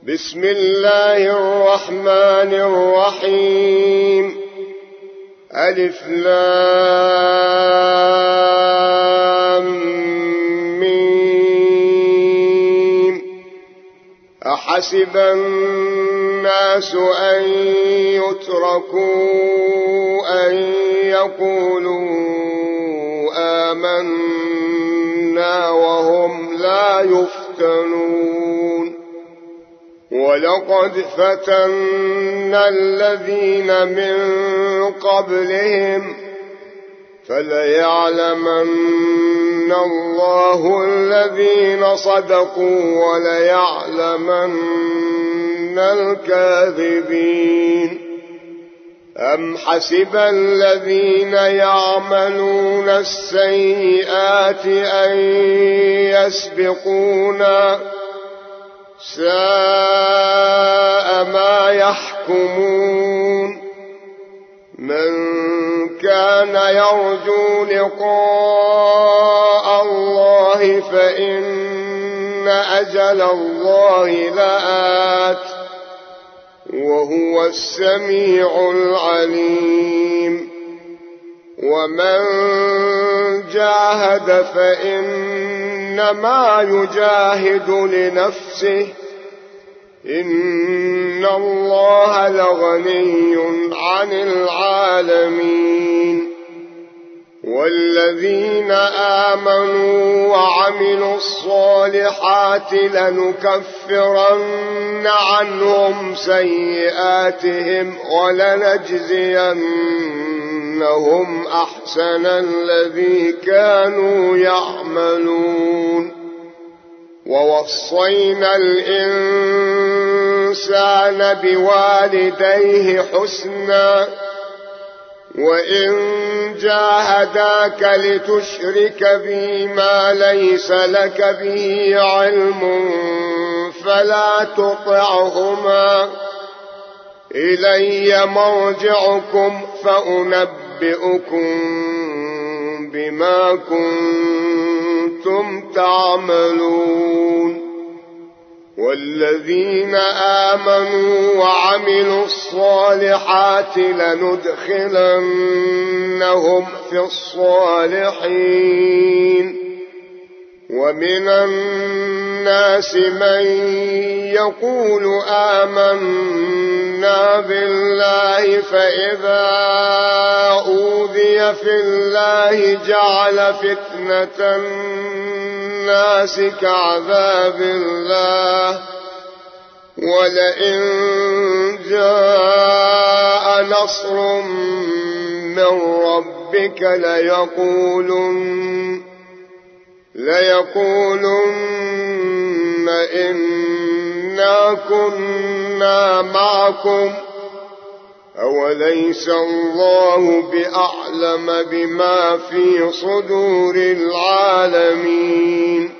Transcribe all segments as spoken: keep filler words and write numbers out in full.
بسم الله الرحمن الرحيم. ألف لام ميم. أحسب الناس أن يتركوا أن يقولوا آمنا وهم لا يفتنون. ولقد فتنا الذين من قبلهم فليعلمن الله الذين صدقوا وليعلمن الكاذبين. أم حسب الذين يعملون السيئات أن يسبقونا ساء ما يحكمون. من كان يرجو لقاء الله فإن أجل الله لآت وهو السميع العليم. ومن جاهد فإنما يجاهد لنفسه إن الله لغني عن العالمين. والذين آمنوا وعملوا الصالحات لنكفرن عنهم سيئاتهم ولنجزينهم أحسن الذي كانوا يعملون. ووصينا الإنسان بوالديه حسنا وإن جاهداك لتشرك بي ما ليس لك به علم فلا تطعهما إلي مرجعكم فأنبئكم بما كنتم تعملون. والذين آمنوا وعملوا الصالحات لندخلنهم في الصالحين. ومن الناس من يقول آمنا بالله فإذا أوذي في الله جعل فتنة الناس كعذاب الله ولئن جاء نصر من ربك ليقولن ليقولن إنا كنا معكم أوليس الله بأعلم بما في صدور العالمين.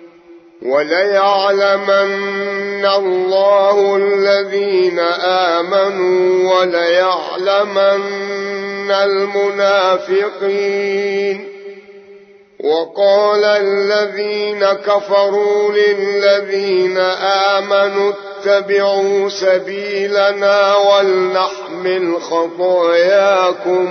وليعلمن الله الذين آمنوا وليعلمن المنافقين. وقال الذين كفروا للذين آمنوا اتبعوا سبيلنا ولنحمل خطاياكم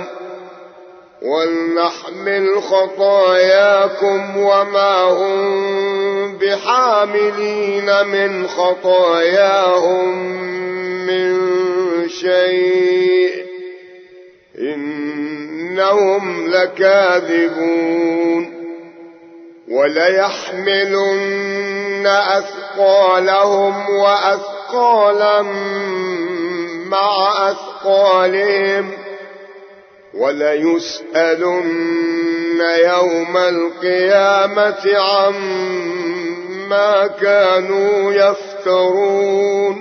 ولنحمل خطاياكم وما هم بحاملين من خطاياهم من شيء إنهم لكاذبون. وليحملن أثقالهم وأثقالا مع أثقالهم وليسألن يوم القيامة عما كانوا يفترون.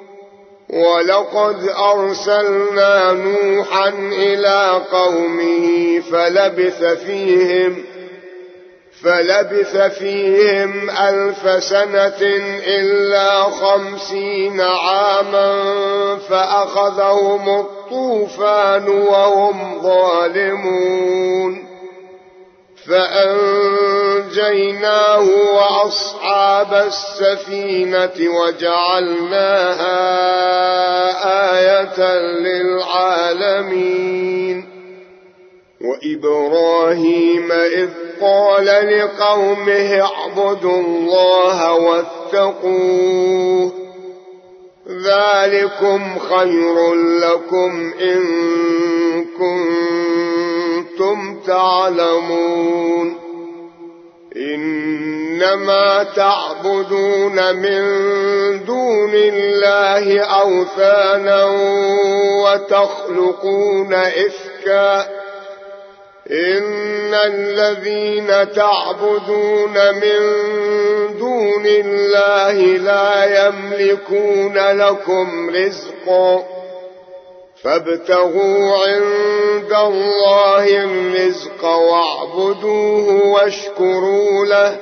ولقد أرسلنا نوحا إلى قومه فلبث فيهم فلبث فيهم ألف سنة إلا خمسين عاما فأخذهم الطوفان وهم ظالمون. فأنجيناه وأصحاب السفينة وجعلناها آية للعالمين وإبراهيم إذ قال لقومه اعبدوا الله واتقوه ذلكم خير لكم إن كنتم تعلمون إنما تعبدون من دون الله أوثانا وتخلقون إفكا إن الذين تعبدون من دون الله لا يملكون لكم رزقا فابتغوا عند الله الرزق واعبدوه واشكروا له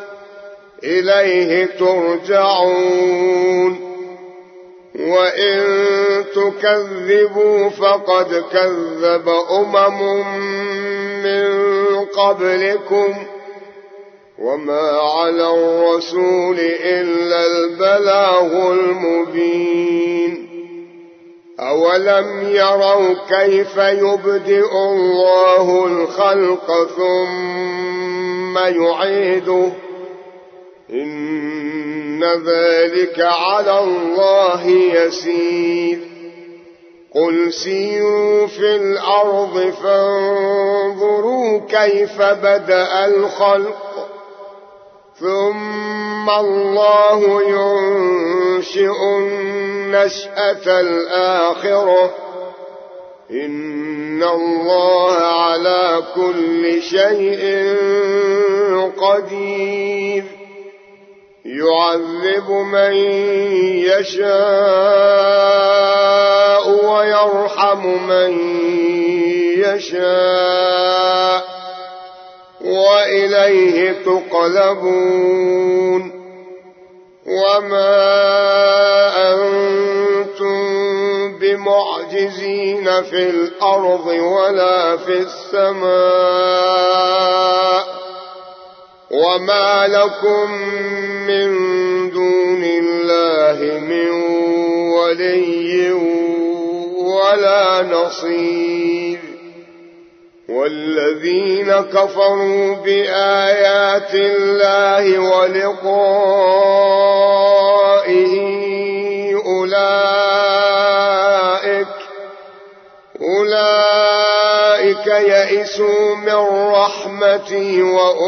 إليه ترجعون وإن تكذبوا فقد كذب أمم من قبلكم وما على الرسول إلا البلاغ المبين أولم يروا كيف يبدئ الله الخلق ثم يعيده إن ذلك على الله يسير قل سيروا في الأرض فانظروا كيف بدأ الخلق ثم الله ينشئ النشأة الآخرة إن الله على كل شيء قدير يعذب من يشاء ويرحم من يشاء وإليه تقلبون وما أنتم بمعجزين في الأرض ولا في السماء وما لكم من دون الله من ولي ولا نصير والذين كفروا بآيات الله ولقائه أولئك أولئك يئسوا من رحمتي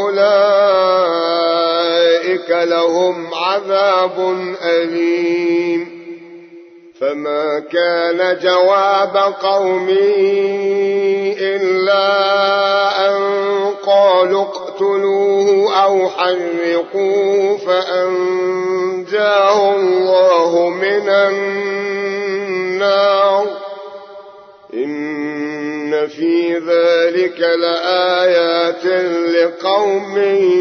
وأولئك لهم عذاب أليم فما كان جواب قومه إلا أن قالوا اقتلوه أو حرقوه فأنجاه الله من النار إن في ذلك لآيات لقوم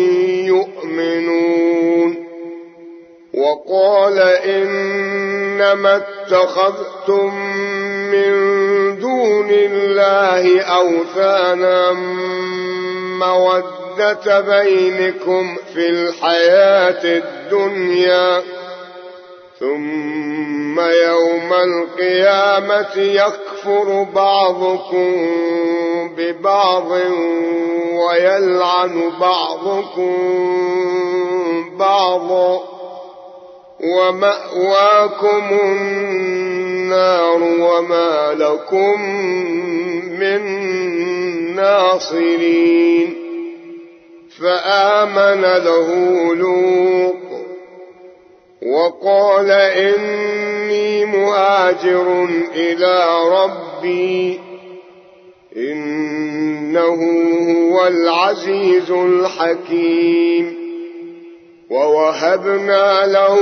يؤمنون وقال إنما اتخذتم من دون الله أوثانا مودة بينكم في الحياة الدنيا ثم يوم القيامة يكفر بعضكم ببعض ويلعن بعضكم بعضا ومأواكم النار وما لكم من ناصرين فآمن له لوط وقال إني مهاجر إلى ربي إنه هو العزيز الحكيم ووهبنا له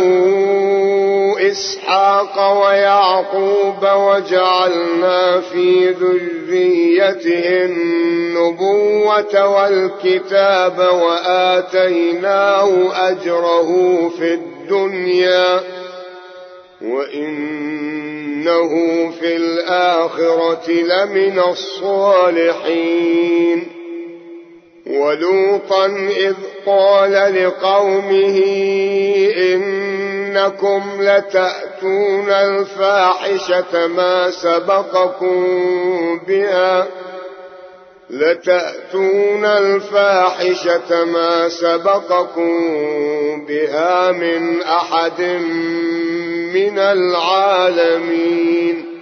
إسحاق ويعقوب وجعلنا في ذريته النبوة والكتاب وآتيناه أجره في الدنيا وإنه في الآخرة لمن الصالحين ولوطا إذ قال لقومه إنكم لتأتون الفاحشة ما سبقكم بها لتأتون الفاحشة ما سبقكم بها من أحد من العالمين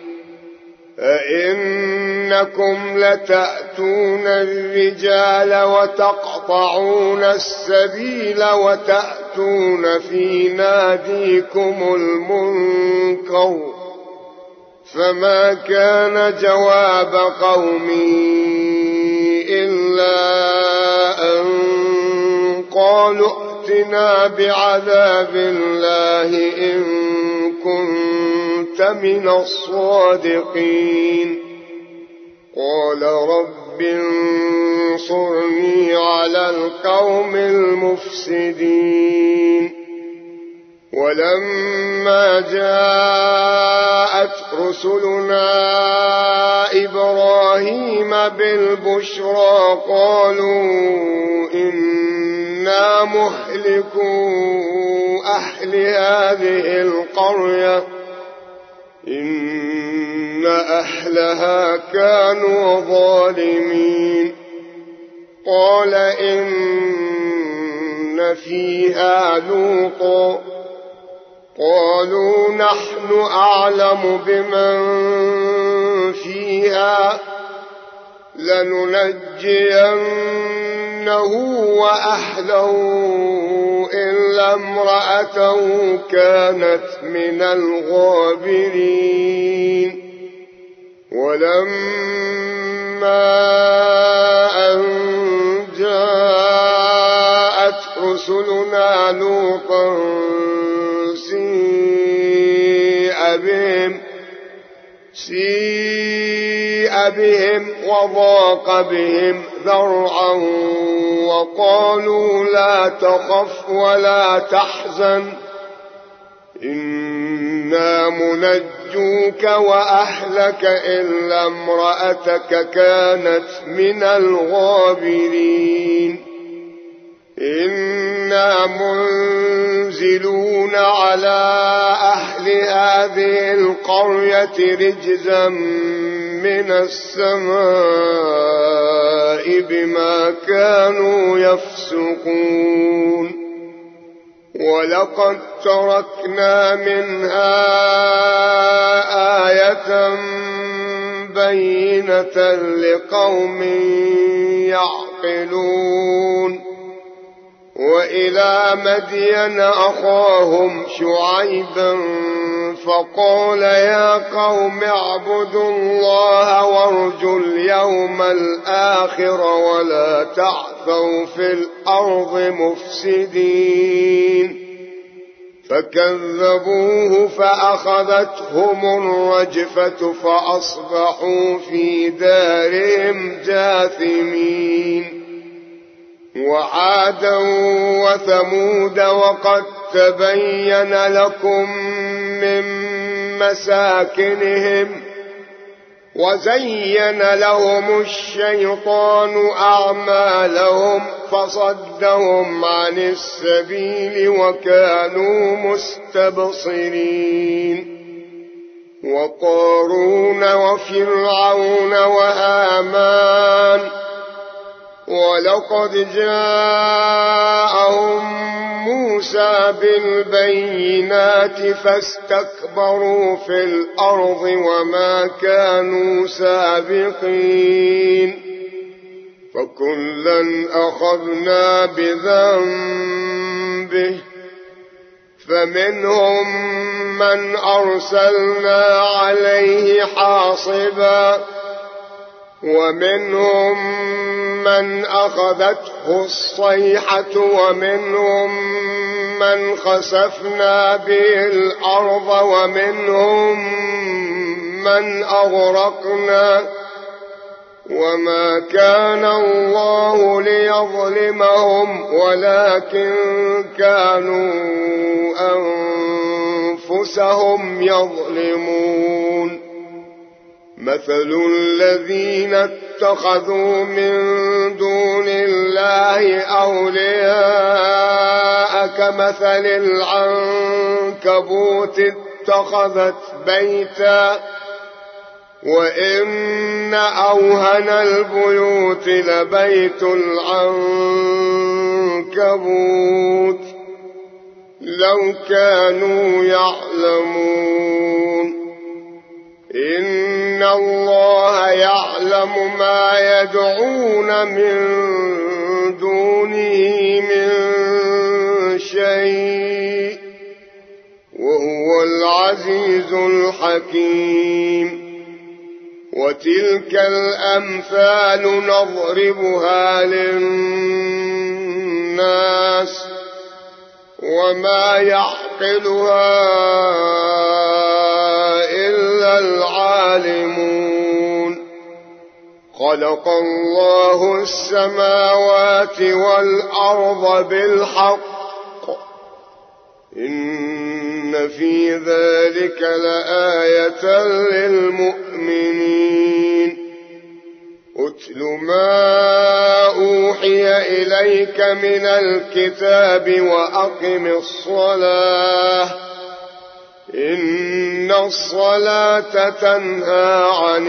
أئنكم لتأتون الرجال وتقطعون السبيل وتأتون في ناديكم المنكر فما كان جواب قومه إلا أن قالوا ائتنا بعذاب الله إن كنت من الصادقين قال رب انصرني على القوم المفسدين ولما جاءت رسلنا إبراهيم بالبشرى قالوا إنا مهلكو أهل هذه القرية إن أهلها كانوا ظالمين قال إن فيها لوطا قالوا نحن أعلم بمن فيها لننجينه وأهله إلا امرأته كانت من الغابرين ولما أن جاءت رسلنا لوطا سيء بهم سيء بهم وضاق بهم ذرعا وقالوا لا تخف ولا تحزن إنا منجوك وأهلك إلا امرأتك كانت من الغابرين إنا منزلون على أهل هذه القرية رجزا من السماء بما كانوا يفسقون ولقد تركنا منها آية بينة لقوم يعقلون وإلى مدين أخاهم شعيبا فقال يا قوم اعبدوا الله وارجوا اليوم الآخر ولا تعثوا في الأرض مفسدين فكذبوه فأخذتهم الرجفة فأصبحوا في دارهم جاثمين وعادا وثمود وقد تبين لكم من مساكنهم وزين لهم الشيطان أعمالهم فصدهم عن السبيل وكانوا مستبصرين وقارون وفرعون وهامان ولقد جاءهم موسى بالبينات فاستكبروا في الأرض وما كانوا سابقين فكلا أخذنا بذنبه فمنهم من أرسلنا عليه حاصبا ومنهم من أخذته الصيحة ومنهم من خسفنا به الأرض ومنهم من أغرقنا وما كان الله ليظلمهم ولكن كانوا أنفسهم يظلمون مثل الذين اتخذوا من دون الله الله أولياء كمثل العنكبوت اتخذت بيتا وإن أوهن البيوت لبيت العنكبوت لو كانوا يعلمون إن الله يعلم ما يدعون من دونه من شيء وهو العزيز الحكيم وتلك الأمثال نضربها للناس وما يعقلها إلا العالمون خلق الله السماوات والأرض بالحق إن في ذلك لآية للمؤمنين أتل ما أوحي إليك من الكتاب وأقم الصلاة إن الصلاة تنهى عن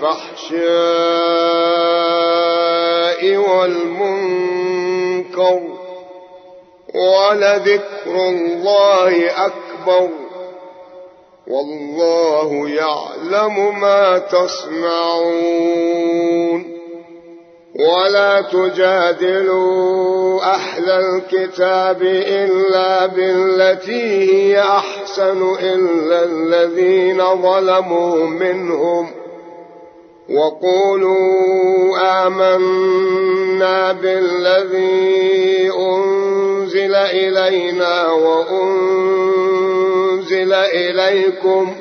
الفحشاء والمنكر ولذكر الله أكبر والله يعلم ما تصنعون ولا تجادلوا أهل الكتاب إلا بالتي هي أحسن إلا الذين ظلموا منهم وقولوا آمنا بالذي أنزل إلينا وأنزل إليكم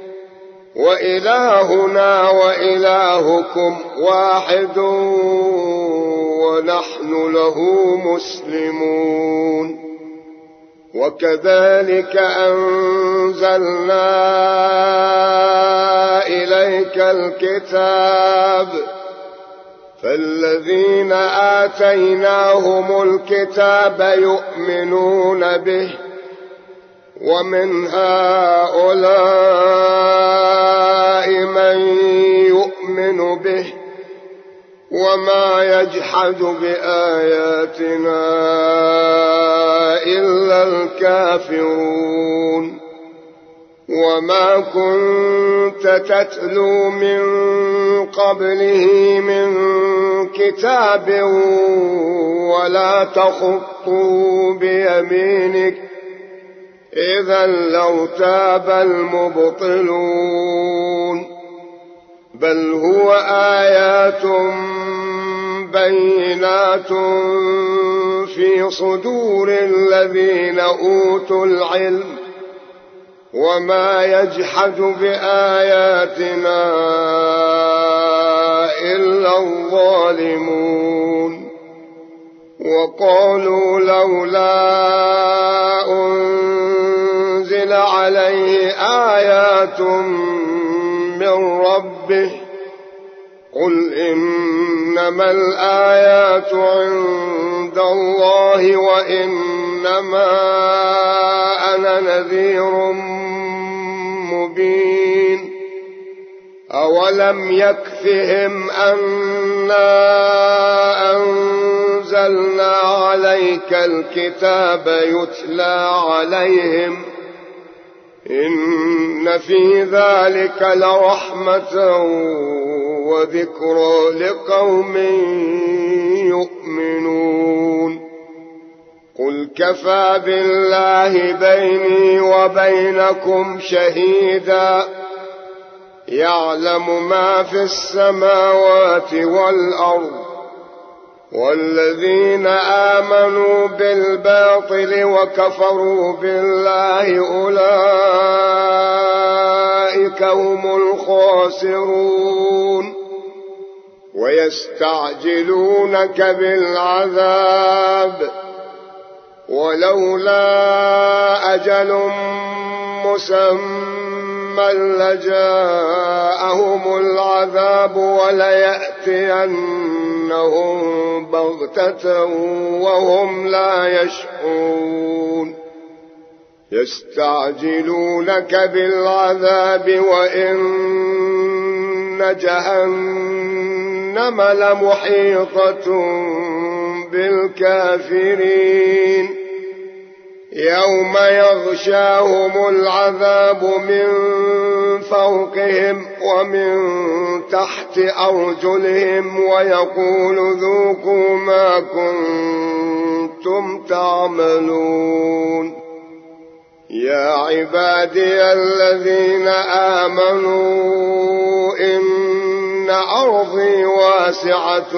وإلهنا وإلهكم واحد ونحن له مسلمون وكذلك أنزلنا إليك الكتاب فالذين آتيناهم الكتاب يؤمنون به ومن هؤلاء من يؤمن به وما يجحد بآياتنا إلا الكافرون وما كنت تتلو من قبله من كتاب ولا تخطه بيمينك إذا لارتاب المبطلون بل هو آيات بينات في صدور الذين أوتوا العلم وما يجحد بآياتنا إلا الظالمون وقالوا لولا أنزل عليه آيات من ربه قل إنما الآيات عند الله وإنما أنا نذير مبين أولم يكفهم أنا أنزلنا عليك الكتاب يتلى عليهم إن في ذلك لرحمة وذكرى لقوم يؤمنون قل كفى بالله بيني وبينكم شهيدا يعلم ما في السماوات والأرض والذين آمنوا بالباطل وكفروا بالله أولئك هم الخاسرون ويستعجلونك بالعذاب ولولا أجل مسمى لجاءهم العذاب وليأتين بغتة وهم لا يشعرون يستعجلونك بالعذاب وإن جهنم لمحيطة بالكافرين يوم يغشاهم العذاب من فوقهم ومن تحت أرجلهم ويقول ذوقوا ما كنتم تعملون يا عبادي الذين آمنوا إن أرضي واسعة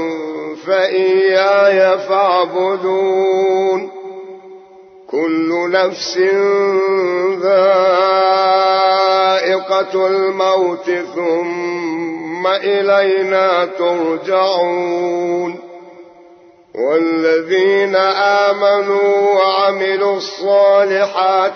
فإياي فاعبدون كل نفس ذائقة الموت ثم إلينا ترجعون والذين آمنوا وعملوا الصالحات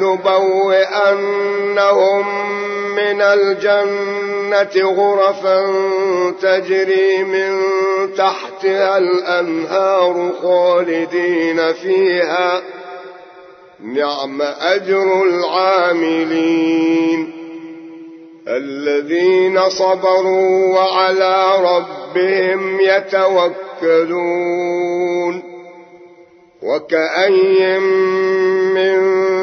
لنبوئنهم من الجنة غرفا تجري من تحتها الأنهار خالدين فيها نعم أجر العاملين الذين صبروا وعلى ربهم يتوكلون وكأي من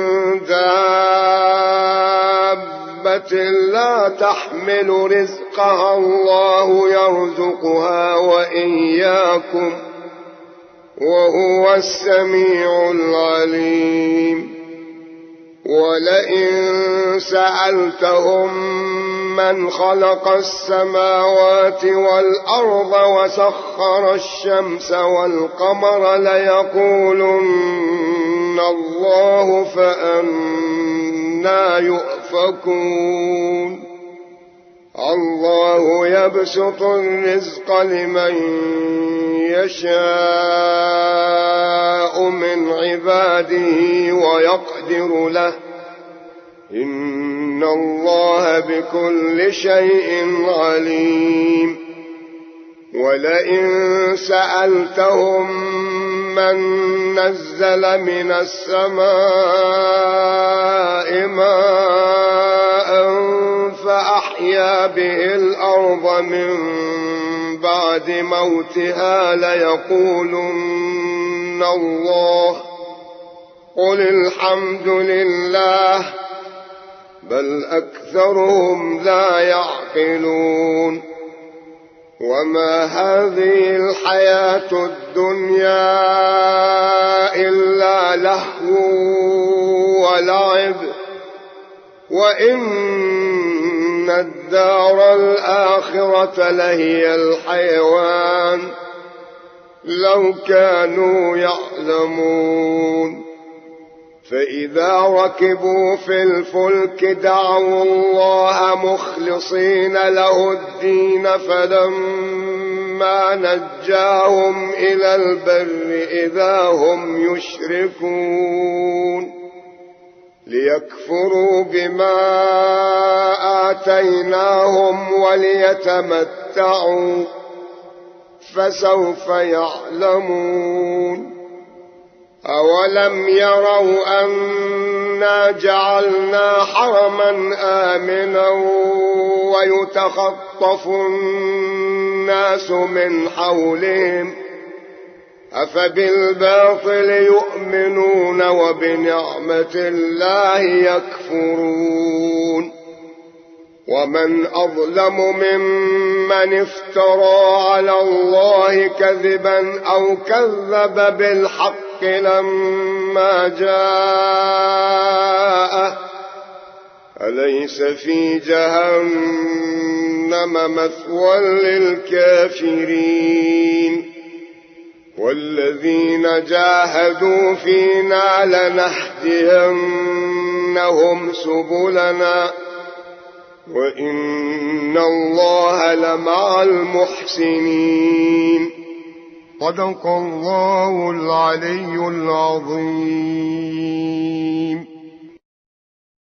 دابة لا تحمل رزقها الله يرزقها وإياكم وهو السميع العليم ولئن سألتهم من خلق السماوات والأرض وسخر الشمس والقمر ليقولن الله فأنى يؤفكون الله يبسط الرزق لمن يشاء من عباده ويقدر له إن الله بكل شيء عليم ولئن سألتهم من نزل من السماء ماء فأحيا به الأرض من بعد موتها ليقولن الله قل الحمد لله بل أكثرهم لا يعقلون وما هذه الحياة الدنيا إلا لهو ولعب وإن الدار الآخرة لهي الحيوان لو كانوا يعلمون فإذا ركبوا في الفلك دعوا الله مخلصين له الدين فلما نجاهم إلى البر إذا هم يشركون ليكفروا بما آتيناهم وليتمتعوا فسوف يعلمون أولم يروا أنا جعلنا حرما آمنا ويتخطف الناس من حولهم أفبالباطل يؤمنون وبنعمة الله يكفرون ومن أظلم ممن افترى على الله كذبا أو كذب بالحق لما جاءه أليس في جهنم مثوى للكافرين والذين جاهدوا فينا لنهدينهم سبلنا وإن الله لمع المحسنين صدق الله العلي العظيم.